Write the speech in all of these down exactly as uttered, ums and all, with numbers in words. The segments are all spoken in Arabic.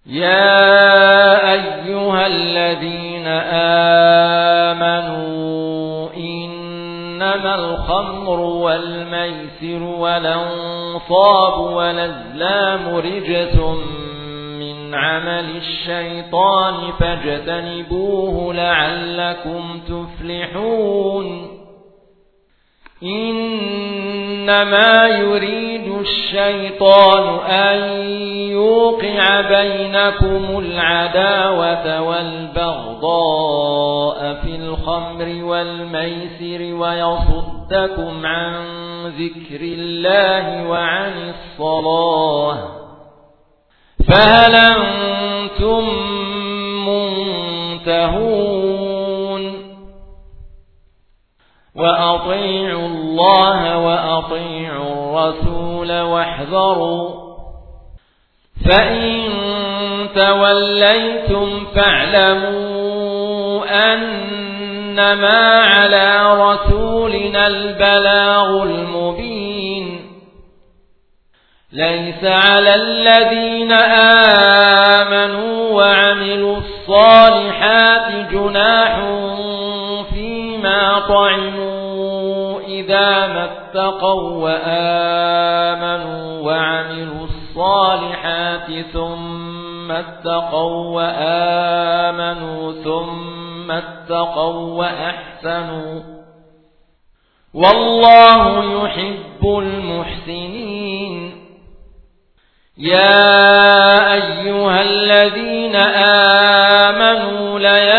يا أيها الذين آمنوا إنما الخمر والميسر والأنصاب والأزلام رجس من عمل الشيطان فاجتنبوه لعلكم تفلحون إنما يريد الشيطان أن يوقع بينكم العداوة والبغضاء في الخمر والميسر ويصدكم عن ذكر الله وعن الصلاة فهل أنتم منتهون وأطيعوا الله وأطيعوا الرسول واحذروا فإن توليتم فاعلموا أنما على رسولنا البلاغ المبين ليس على الذين آمنوا وعملوا الصالحات جناح فيما طعموا إذا ما اتقوا وآمنوا وعملوا الصالحات ثم اتقوا وآمنوا ثم اتقوا وأحسنوا والله يحب المحسنين يا أيها الذين آمنوا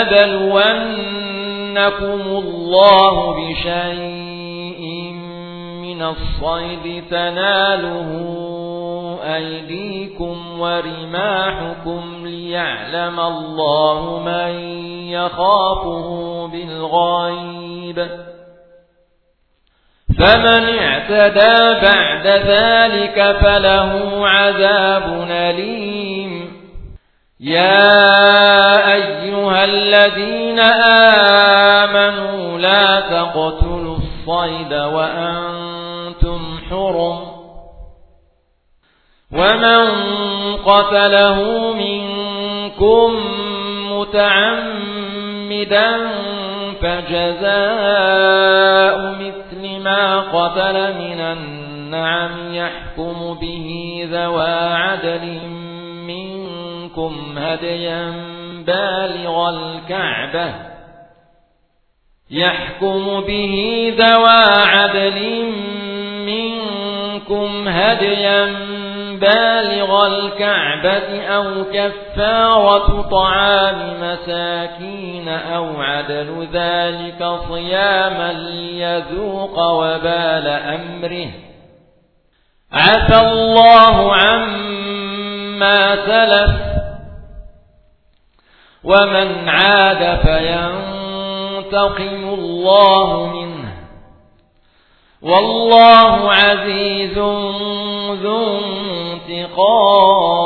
ليبلونكم الله بشيء من الصيد تناله أيديكم ورماحكم ليعلم الله من يخافه بالغيب فمن اعتدى بعد ذلك فله عذاب أليم يا أيها الذين آمنوا لا تقتلوا الصيد وأنتم حرم ومن قتله منكم متعمدا فجزاء مثل ما قتل من النعم يحكم به ذوى عدل منكم هديا بالغ الكعبة يحكم به ذوى عدل منكم هديا بالغ الكعبة أو كفارة طعام مساكين أو عدل ذلك صياما ليذوق وبال أمره عفى الله عما سلف ومن عاد فينتقم الله منه والله عزيز ذو انتقام